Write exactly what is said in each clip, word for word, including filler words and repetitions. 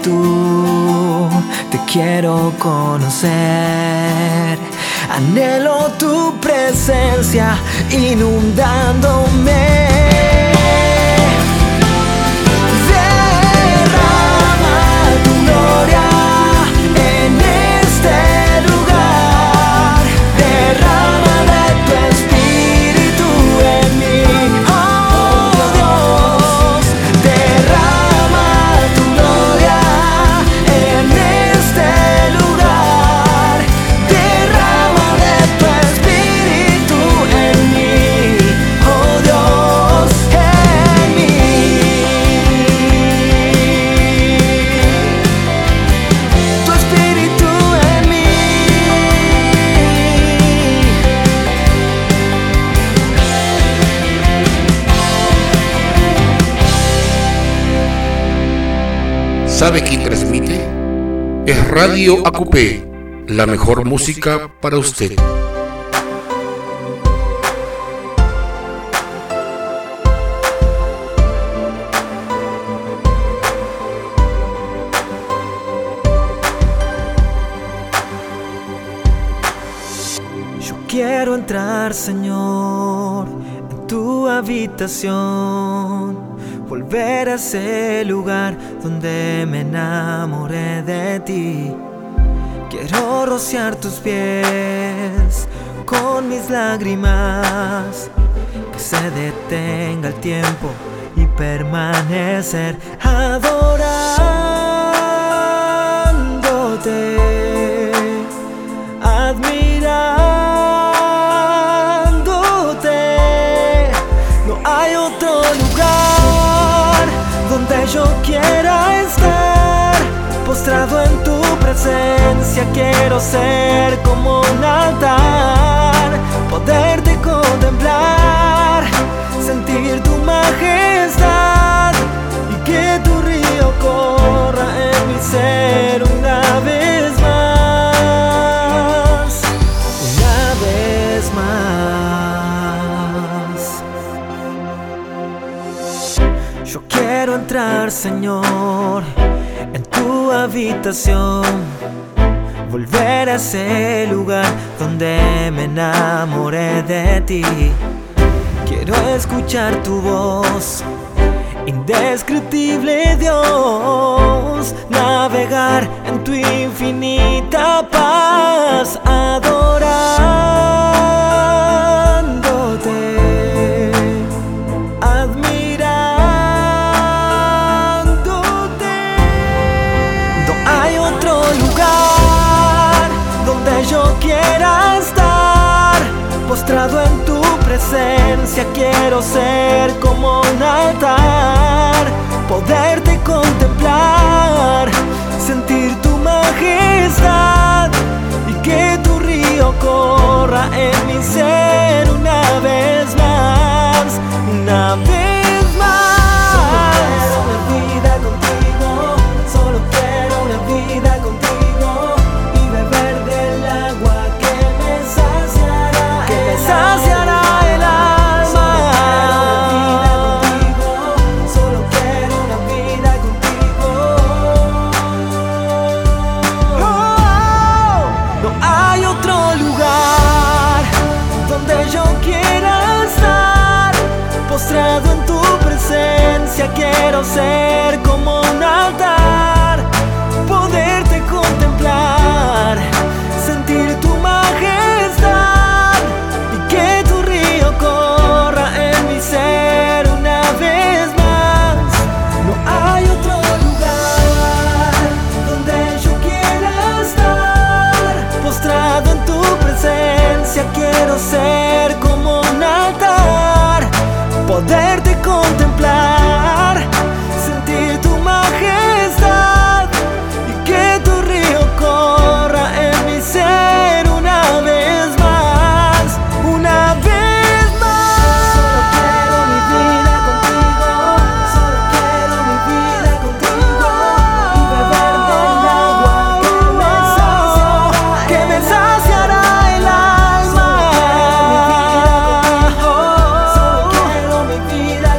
espíritu, te quiero conocer. Anhelo tu presencia inundándome. ¿Sabe quién transmite? Es Radio A Q P, la mejor música para usted. Yo quiero entrar, Señor, en tu habitación, volver a ese lugar donde me enamoré de ti. Quiero rociar tus pies con mis lágrimas, que se detenga el tiempo y permanecer adorándote, admirándote. No hay otro lugar donde yo quiera estar, postrado en tu presencia. Quiero ser como un altar, poderte contemplar, sentir tu majestad y que tu río corra en mi ser una vez más, una vez más. Yo quiero entrar, Señor, en tu habitación, volver a ese lugar donde me enamoré de ti. Quiero escuchar tu voz, indescriptible Dios, navegar en tu infinita paz, adorándote, admirándote. No hay otro lugar donde yo quiera estar, postrado en tu presencia. Quiero ser como un altar, poderte contemplar, sentir tu majestad y que tu río corra en mi ser una vez más, una vez más. Solo quiero una vida contigo, solo quiero una vida contigo, y beber del agua que me saciará, que me saciará. Postrado en tu presencia, quiero ser como un altar, poderte contemplar, sentir tu majestad y que tu río corra en mi ser una vez más. No hay otro lugar donde yo quiera estar, postrado en tu presencia. Quiero ser como un altar, poderte contemplar, sentir tu majestad y que tu río corra en mi ser una vez más, una vez más. Solo quiero mi vida contigo, solo quiero mi vida contigo, y beber del agua que me saciará, que me saciará el alma. Solo quiero mi vida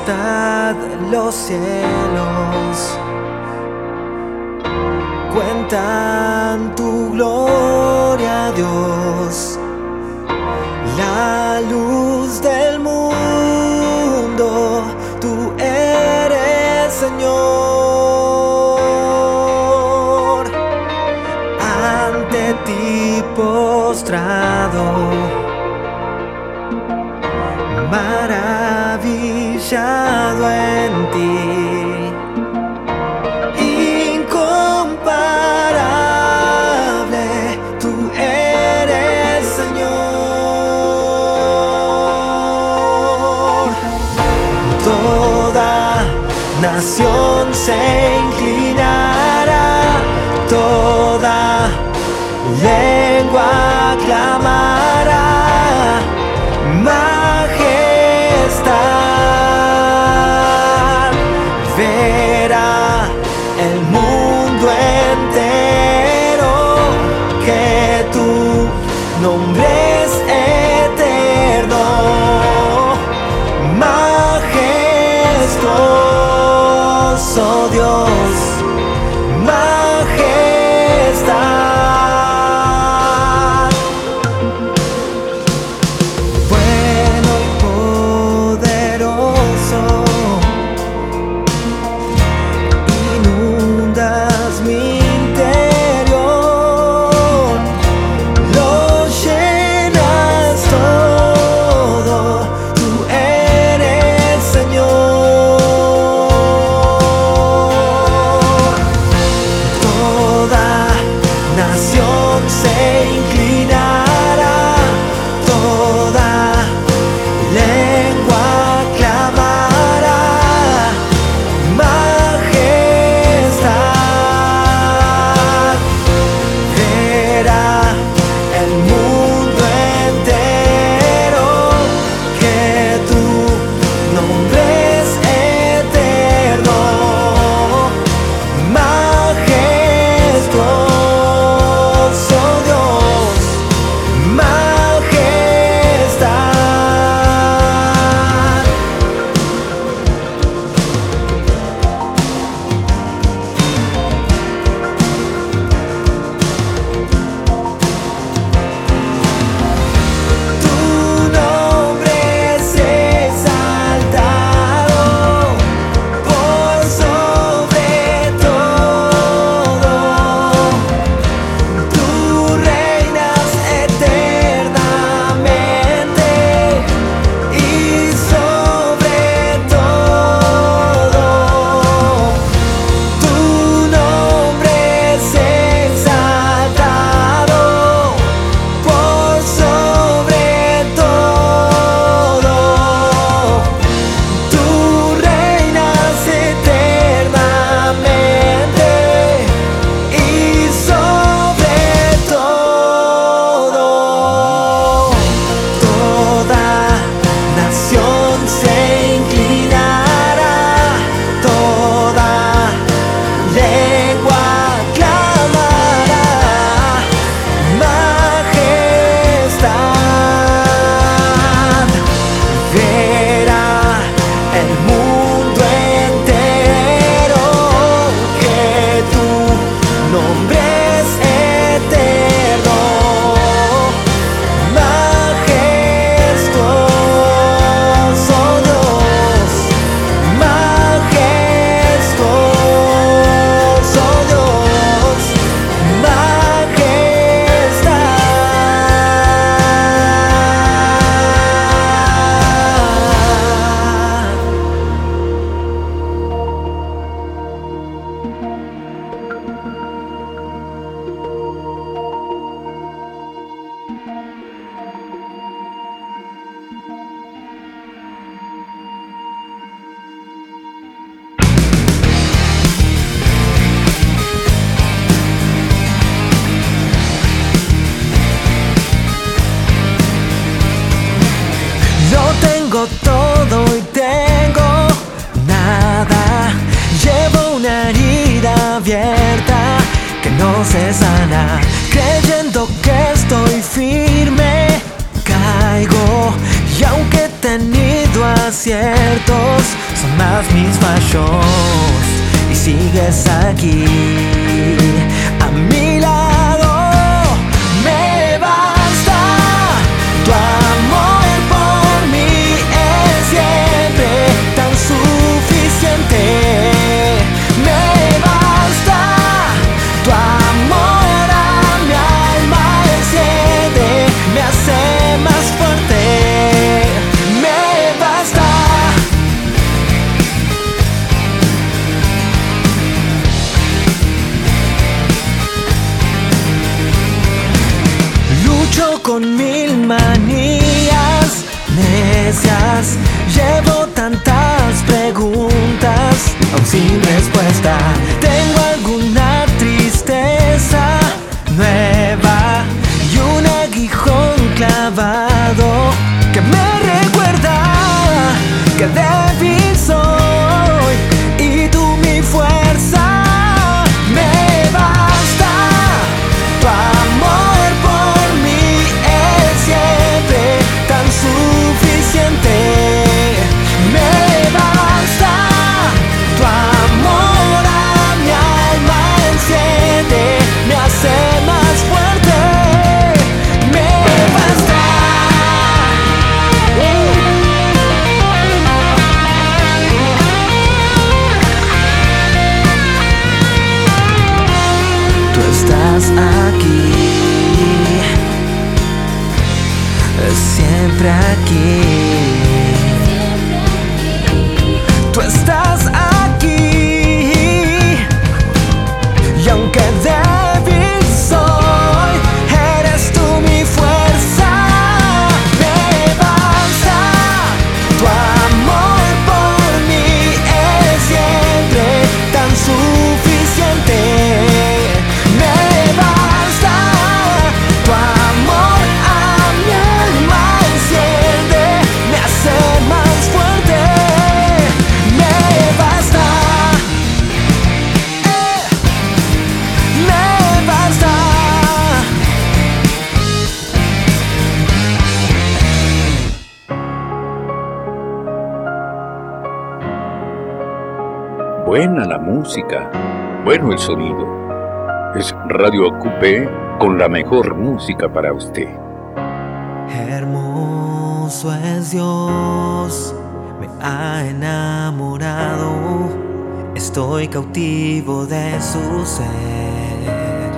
majestad de los cielos cuentan tu gloria, Dios, la luz del mundo, tú eres Señor. Ante ti postrado, maravillado en ti, incomparable, tú eres Señor. Toda nación se inclinará, toda lengua clamará, majestad, verá el mundo entero que tu nombre es eterno, majestuoso Dios, majestad. Bueno y poderoso, inundas mi interior, lo llenas todo, tú eres Señor. Toda nación se inclinará, toda lengua clamará, majestad, verá el mundo entero que tu nombre es eterno, majestuoso Dios, majestad. Tu nombre es exaltado por sobre todo. Tú reinas eternamente y sobre todo. Tu nombre es exaltado por sobre todo. Tú reinas eternamente y sobre todo. Toda nación se inclinará, toda lengua clamará, majestad, verá el mundo entero que tu nombre es eterno, majestuoso Dios, majestuoso Dios, lo tengo todo y tengo nada. Llevo una herida abierta que no se sana, creyendo que estoy firme, caigo. Y aunque he tenido aciertos, son más mis fallos y sigues aquí a mi lado. Me basta tu amor por mí, es siempre tan suficiente. Me basta tu amor, a mi alma enciende, me hace más fuerte. Me basta. Lucho con mil manías necias, llevo tantas preguntas aún sin respuesta. Tengo alguna tristeza nueva y un aguijón clavado que me recuerda que débil soy y tú mi fuerza. Me basta tu amor por mí, es siempre tan suficiente. Me basta tu amor, a mi alma enciende, me hace más fuerte. Me basta. Tú estás aquí, siempre aquí. Tú estás aquí y aunque débil soy, eres tú mi fuerza. Me basta tu amor por mí, es siempre tan suficiente. Me basta tu amor, a mi alma enciende, me hace más fuerte. Me basta, eh, me basta. Buena la música, bueno el sonido. Es Radio Acupé con la mejor música para usted. Hermoso es Dios, me ha enamorado, estoy cautivo de su ser.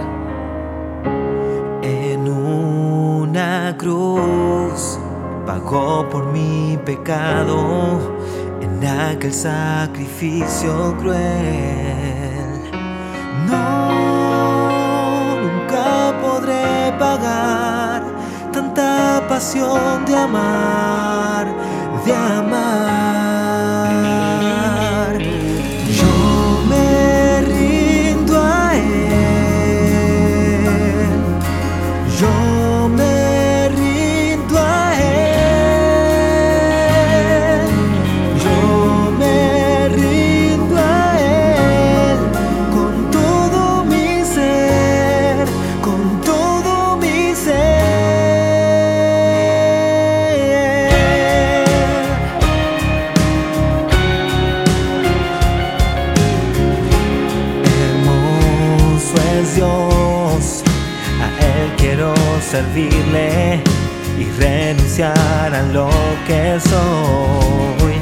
En una cruz pagó por mi pecado, en aquel sacrificio cruel. No, nunca podré pagar tanta pasión de amar, de amar. Yo me rindo a Él, yo me rindo a Él, yo me rindo a Él con todo mi ser, con todo mi ser. Dios, a Él quiero servirle y renunciar a lo que soy.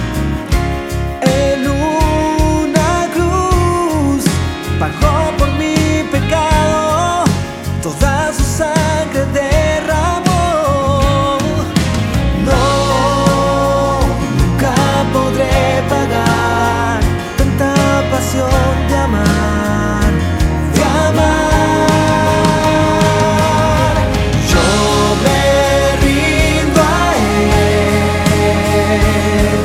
En una cruz pagó por mi pecado, toda su sangre derramó. No, nunca podré pagar tanta pasión de amar, de amar. Yo me rindo a Él.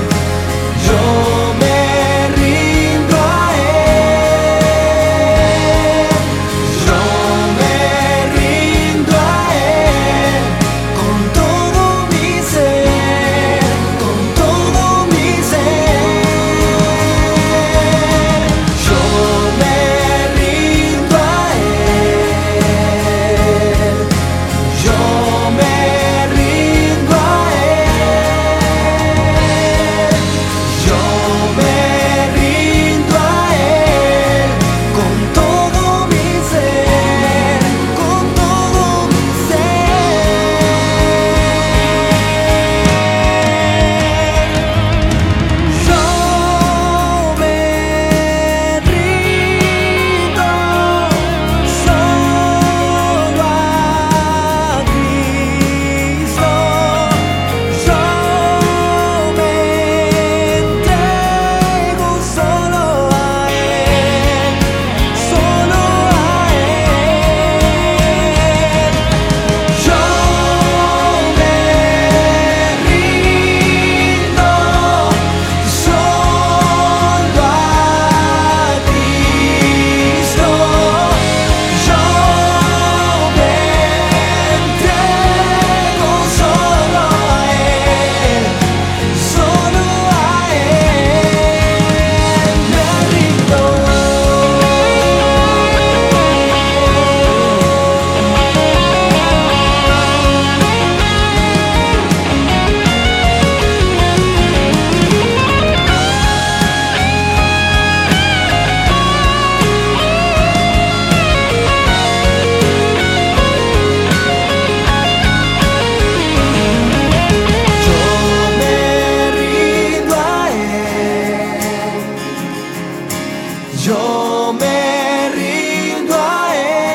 Yo me rindo a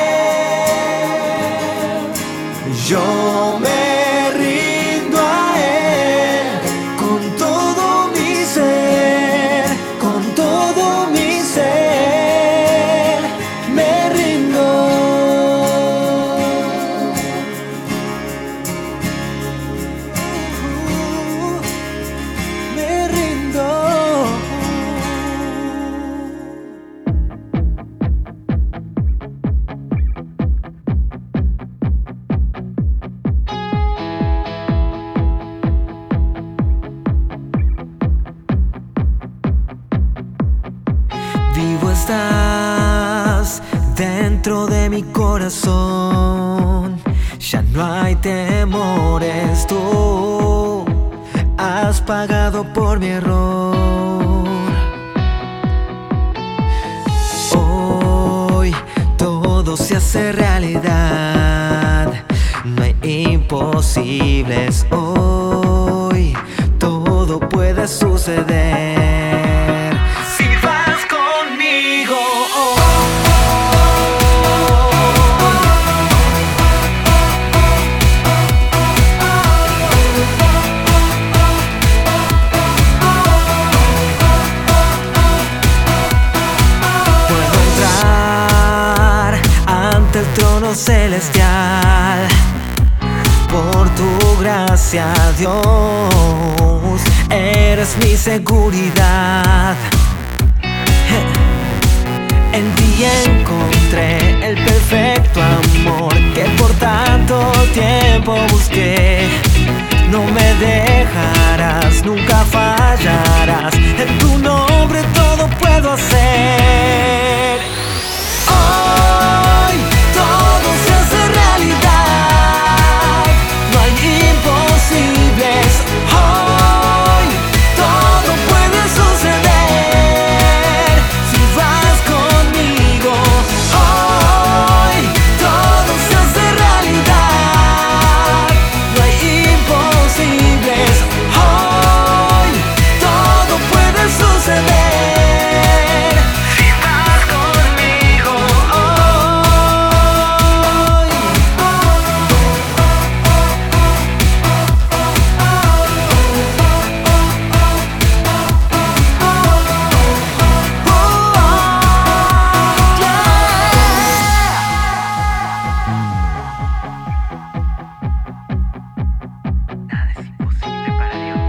Él, yo me rindo a Él, con todo mi ser, con todo mi ser, me rindo. Me rindo. Vivo estás dentro de mi corazón, ya no hay temores, tú has pagado por mi error. Hoy todo se hace realidad, no hay imposibles, hoy todo puede suceder. Si vas conmigo, puedo entrar ante el trono celestial. Por tu gracia, Dios, eres mi seguridad. En ti encontré el perfecto amor que por tanto tiempo busqué. No me dejarás, nunca fallarás. En tu nombre todo puedo hacer. Hoy todo se hace realidad, no hay imposibles. Hoy todo puede suceder. Si vas conmigo, hoy todo se hace realidad, no hay imposibles. Hoy todo puede suceder. Si vas conmigo, nada es imposible para Dios.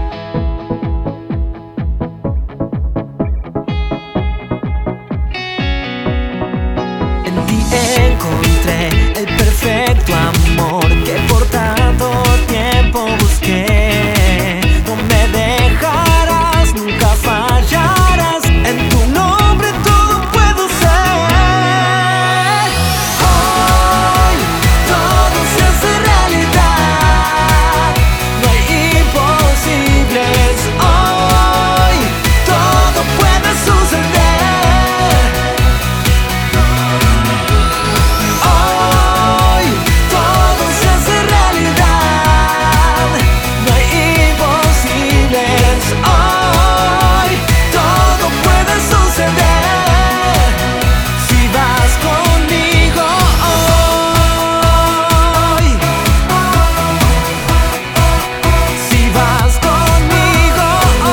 En ti encontré el perfecto amor que por tanto tiempo busqué. No me dejarás, nunca fallarás. En tu nombre todo puedo ser. Hoy todo se hace realidad, no hay imposibles. Hoy todo puede suceder. Hoy todo se hace realidad, no hay imposibles. Hoy todo puede suceder. Si vas conmigo hoy, si vas conmigo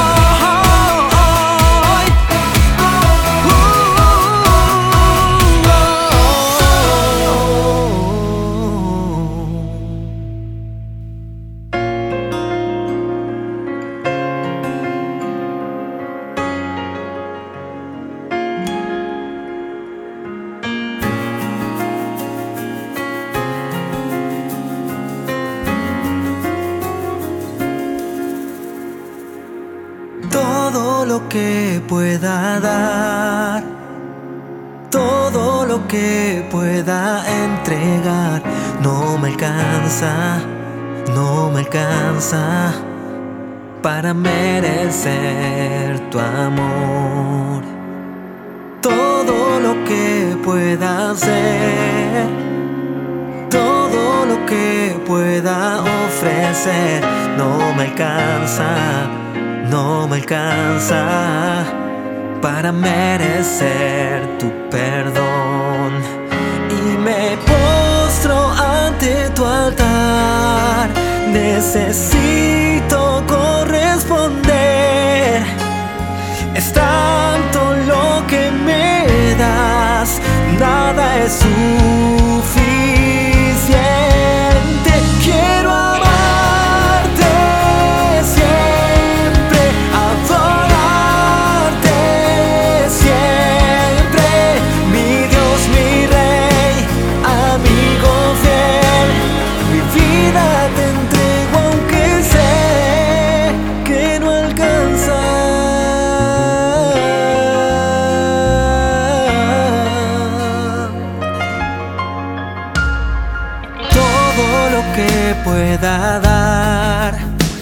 hoy, todo lo que pueda dar, todo lo que pueda entregar, no me alcanza, no me alcanza para merecer tu amor. Todo lo que pueda hacer, todo lo que pueda ofrecer, no me alcanza, no me alcanza para merecer tu perdón. Y me postro ante tu altar, necesito corresponder. Es tanto lo que me das, nada es suficiente. Quiero amarte siempre, adorarte siempre, mi Dios, mi Rey, amigo fiel. Mi vida te entrego aunque sé que no alcanza. Que pueda dar,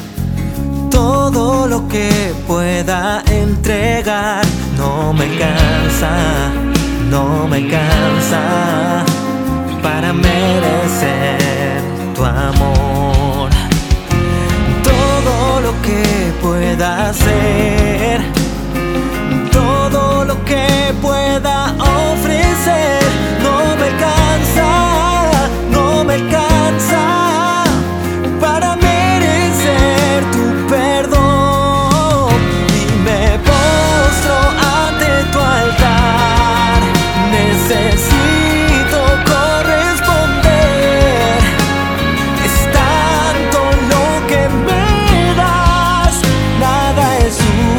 todo lo que pueda entregar, no me cansa, no me cansa para merecer tu amor. Todo lo que pueda hacer, todo lo que pueda ofrecer, no me cansa, no me cansa para merecer tu perdón. Y me postro ante tu altar, necesito corresponder. Es tanto lo que me das, nada es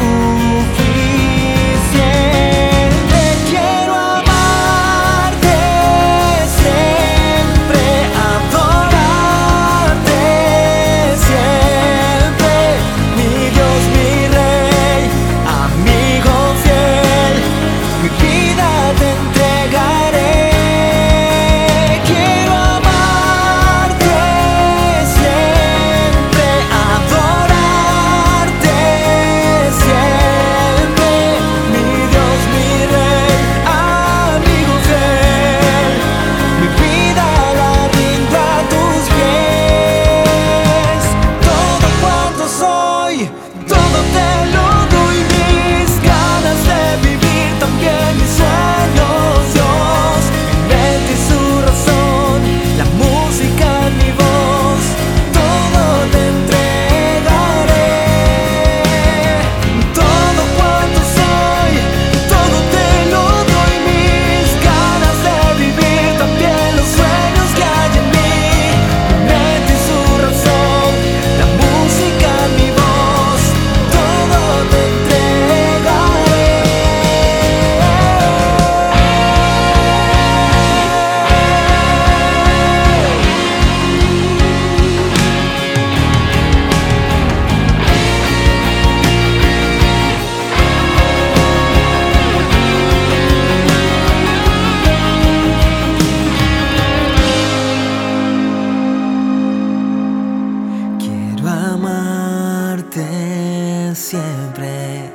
suficiente. Quiero amarte siempre, adorarte siempre, mi Dios, mi Rey, amigo fiel. Mi vida te entregaré. Quiero amarte siempre, adorarte siempre, mi Dios, mi Rey, amigo fiel. Mi vida la rindo a tus pies. Todo cuanto soy, todo te lo doy. Mis ganas de vivir, también mis sueños, Dios. Mi mente y su razón, la música en mi voz, todo te entregaré. Todo cuanto soy, todo te lo doy. Mis ganas de vivir, también los sueños que hay en mí. Mi mente y su razón, la música en mi voz, todo te entregaré. Quiero amarte siempre,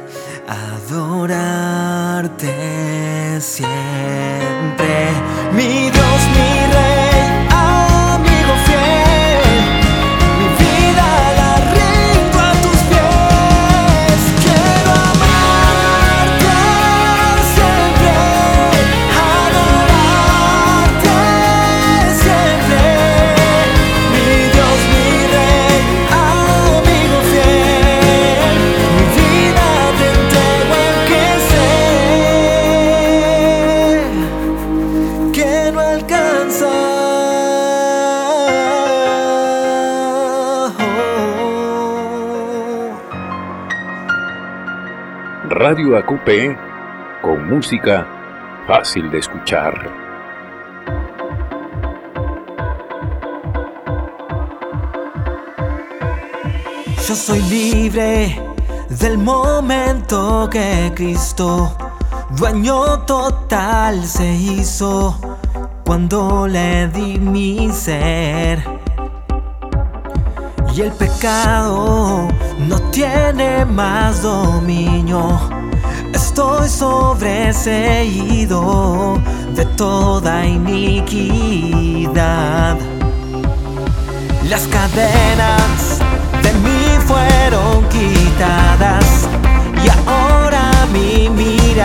adorarte siempre, mi Dios, mi Rey, amigo fiel. Mi vida la rindo a tus pies. Quiero amarte siempre, adorarte siempre, mi Dios, mi Rey, amigo fiel. Mi vida te entrego aunque sé que no alcanza. Radio A Q P, con música fácil de escuchar. Yo soy libre del momento que Cristo, dueño total, se hizo cuando le di mi ser. Y el pecado no tiene más dominio. Estoy sobreseído de toda iniquidad. Las cadenas de mí fueron quitadas y ahora mi mirada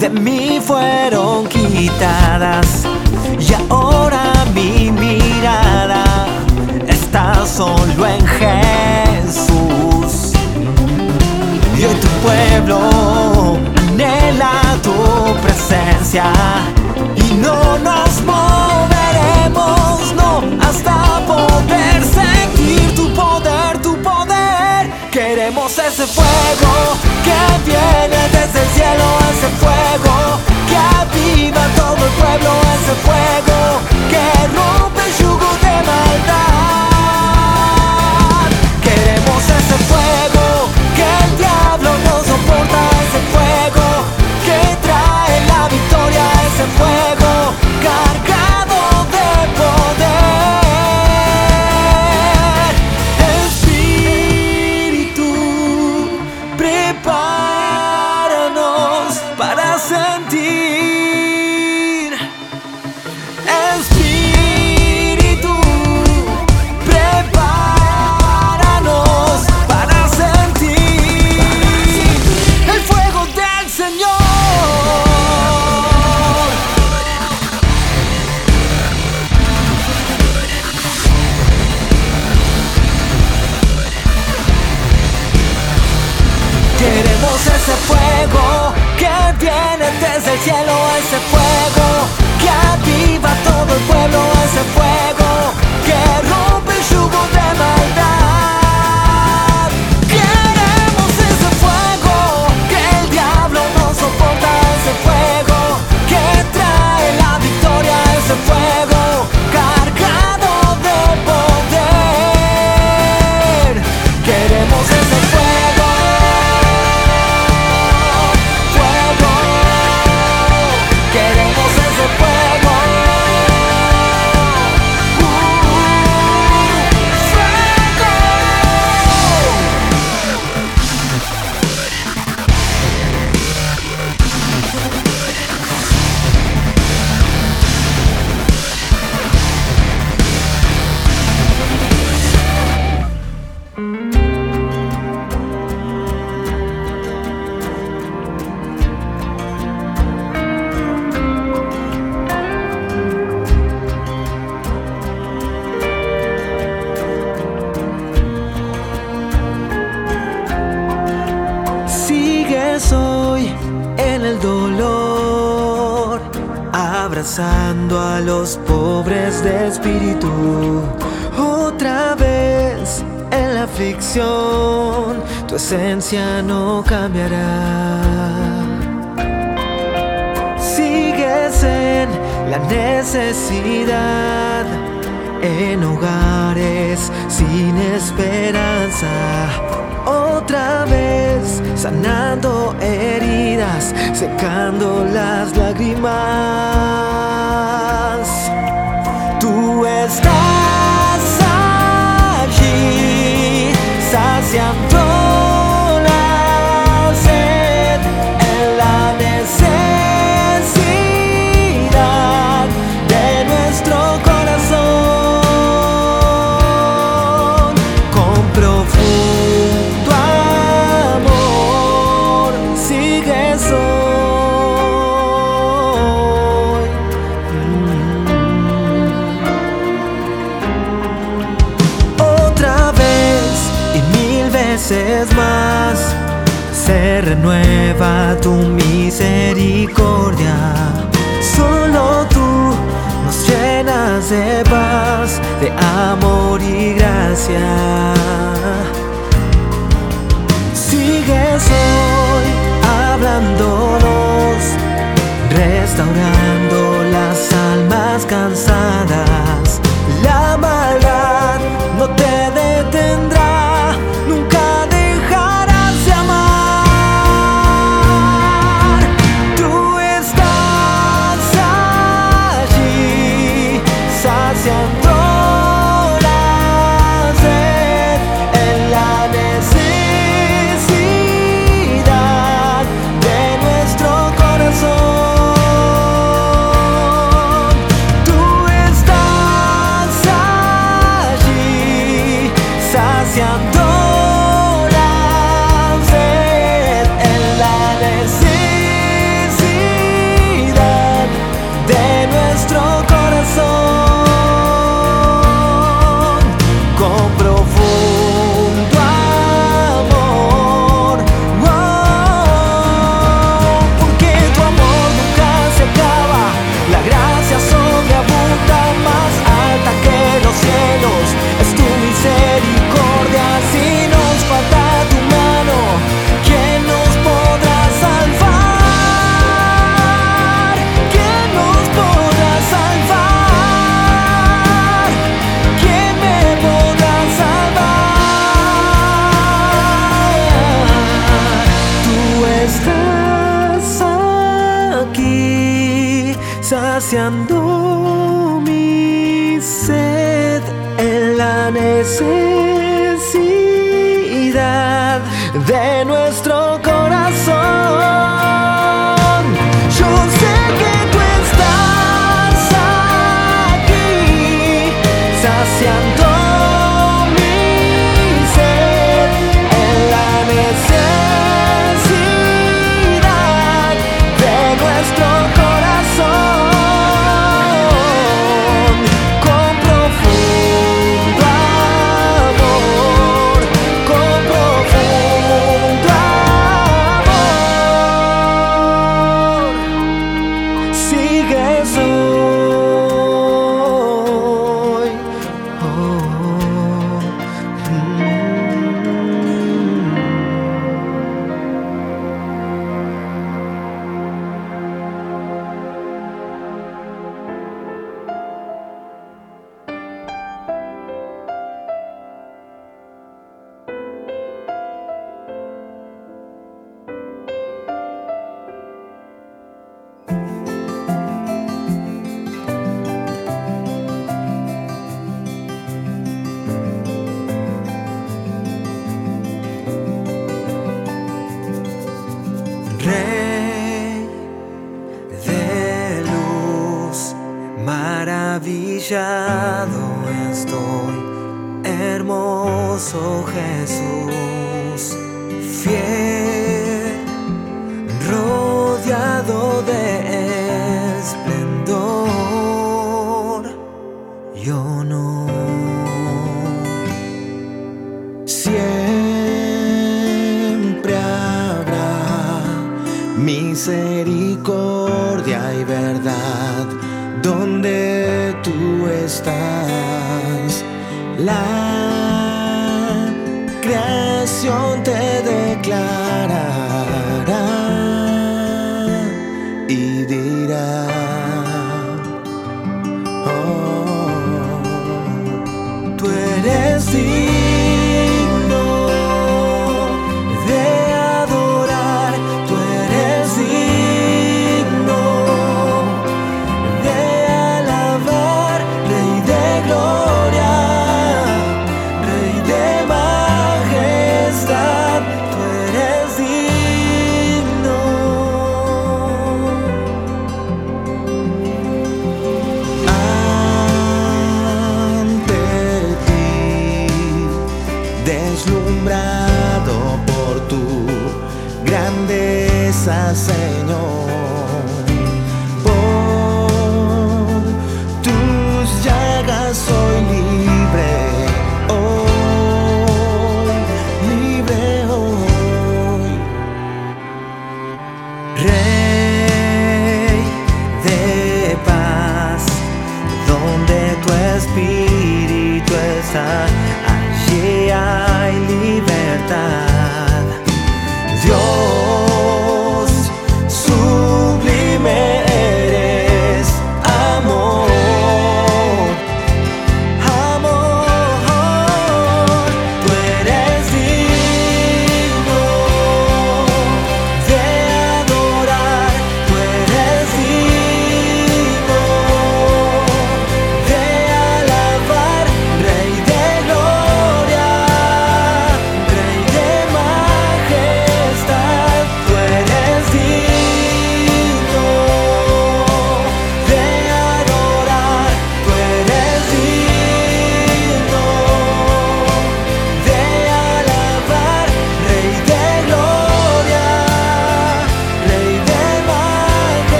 de mí fueron quitadas y ahora mi mirada está solo en Jesús. Y hoy tu pueblo anhela tu presencia y no nos moveremos, no, hasta poder sentir tu poder, tu poder. Queremos ese fuego que viene desde el cielo, ese fuego que aviva todo el pueblo, ese fuego que rompe el yugo de maldad. Queremos ese fuego que el diablo no soporta, ese fuego que trae la victoria, ese fuego cargado de poder. Espíritu, prepáranos para sentir. Espíritu, prepáranos para sentir el fuego del Señor. Queremos ese fuego que viene desde el cielo, ese fuego que aviva todo el pueblo, ese fuego que rompe el yugo de maldad. Queremos ese fuego que el diablo no soporta, ese fuego que trae la victoria, ese fuego cargado de poder. Queremos ese fuego. Queremos ese fuego, uh, Sigues hoy en el dolor, abrazando a los pobres de espíritu. Otra vez en la aflicción, tu esencia no cambiará. Sigues en la necesidad, en hogares sin esperanza. Otra vez sanando heridas, secando las lágrimas. Tú estás allí, saciando la sed en la necesidad de nuestro corazón, con profundo amor sigues hoy. Mm. Otra vez y mil veces más se renueva tu misericordia. Solo tú nos llenas de paz, de amor y gracia. Sigues hoy hablándonos, restaurando las almas cansadas. La maldad no te detendrá, nunca dejarás de amar. Tú estás allí, saciando la sed en la necesidad de nuestro corazón. saciando mi sed en la necesidad de nuestro corazón. Yo sé que tú estás aquí, saciando mi sed en la necesidad de nuestro corazón, con profundo amor, con profundo amor. Sigues hoy. Oh, mm. Rey de luz, maravillado estoy, hermoso Jesús, fiel, rodeado de esplendor. Yo no siempre habrá misericordia y verdad donde tú estás. La creación te declarará y dirá: oh, tú eres digno de adorar, tú eres digno de alabar, Rey de gloria, Rey de majestad, tú eres digno. Ante ti, deslumbrado por tu grandeza, Señor, por tus llagas soy libre hoy, libre hoy. Rey de paz, donde tu espíritu está, allí hay libertad. Dios, su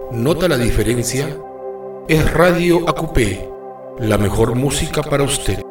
¿Nota la diferencia? Es Radio A Q P, la mejor música para usted.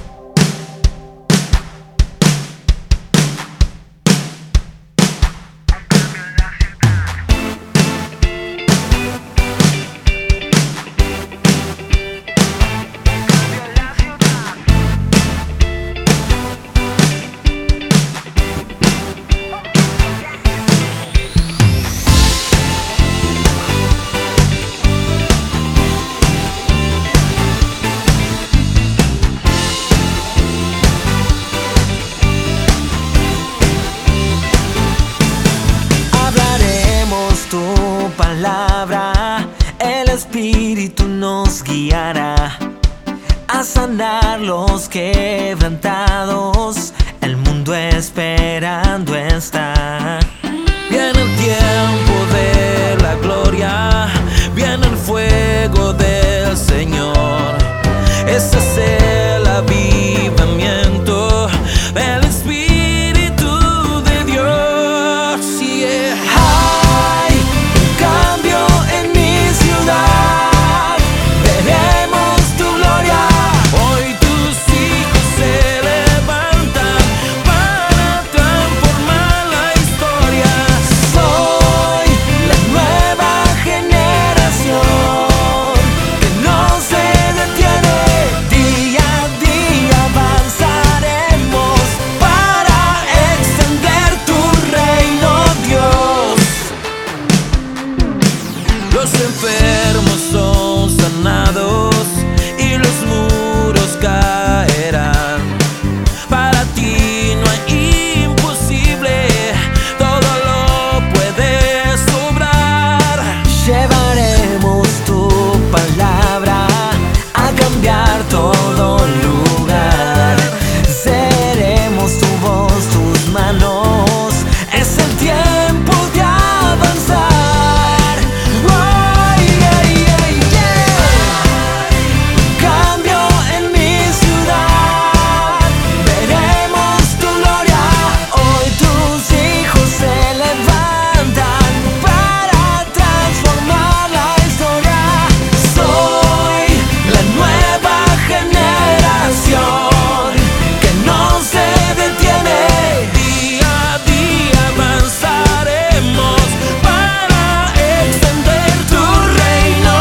El Espíritu nos guiará a sanar los quebrantados. El mundo esperando está. Viene el tiempo de la gloria, viene el fuego del Señor. Ese es el avivamiento del Espíritu de Dios. Yeah. Hay un cambio en mi ciudad, veremos tu gloria. Hoy tus hijos se levantan para transformar la historia. Soy la nueva generación que no se detiene. Día a día avanzaremos para extender tu reino, Dios. Los enfermos son sanados y los muros caerán. Para ti no hay imposible, todo lo puedes obrar. Llevaremos tu palabra a cambiar todo lugar. Seremos tu voz, tus manos. Es el tiempo de avanzar. Ay, ay, ay, yeah. Cambio en mi ciudad, veremos tu gloria. Hoy tus hijos se levantan para transformar la historia. Soy la nueva generación que no se detiene. Día a día avanzaremos para extender tu reino,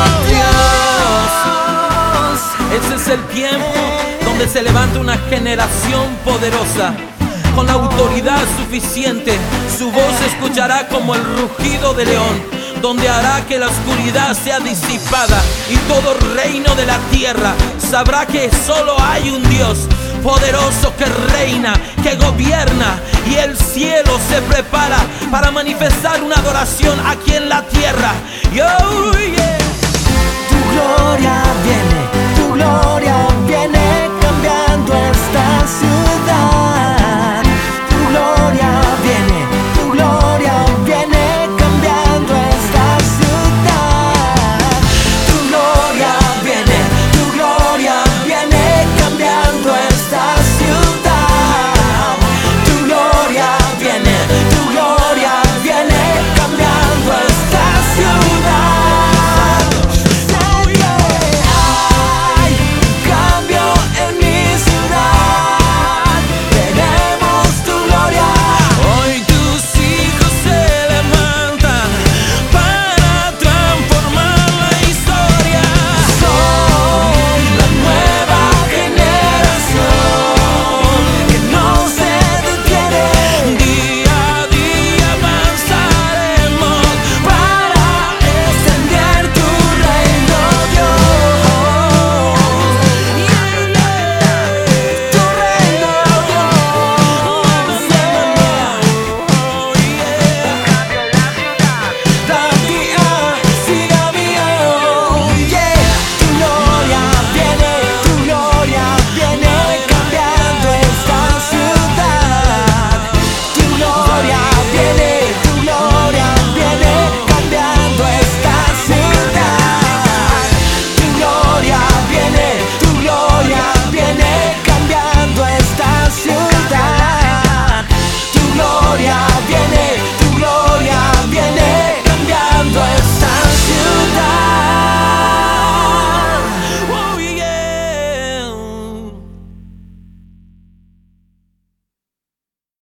Dios. Ese es el tiempo donde se levanta una generación poderosa, con la autoridad suficiente. Su voz se escuchará como el rugido de león, donde hará que la oscuridad sea disipada y todo reino de la tierra sabrá que solo hay un Dios poderoso que reina, que gobierna, y el cielo se prepara para manifestar una adoración aquí en la tierra. Yo, yeah. Tu gloria viene, tu gloria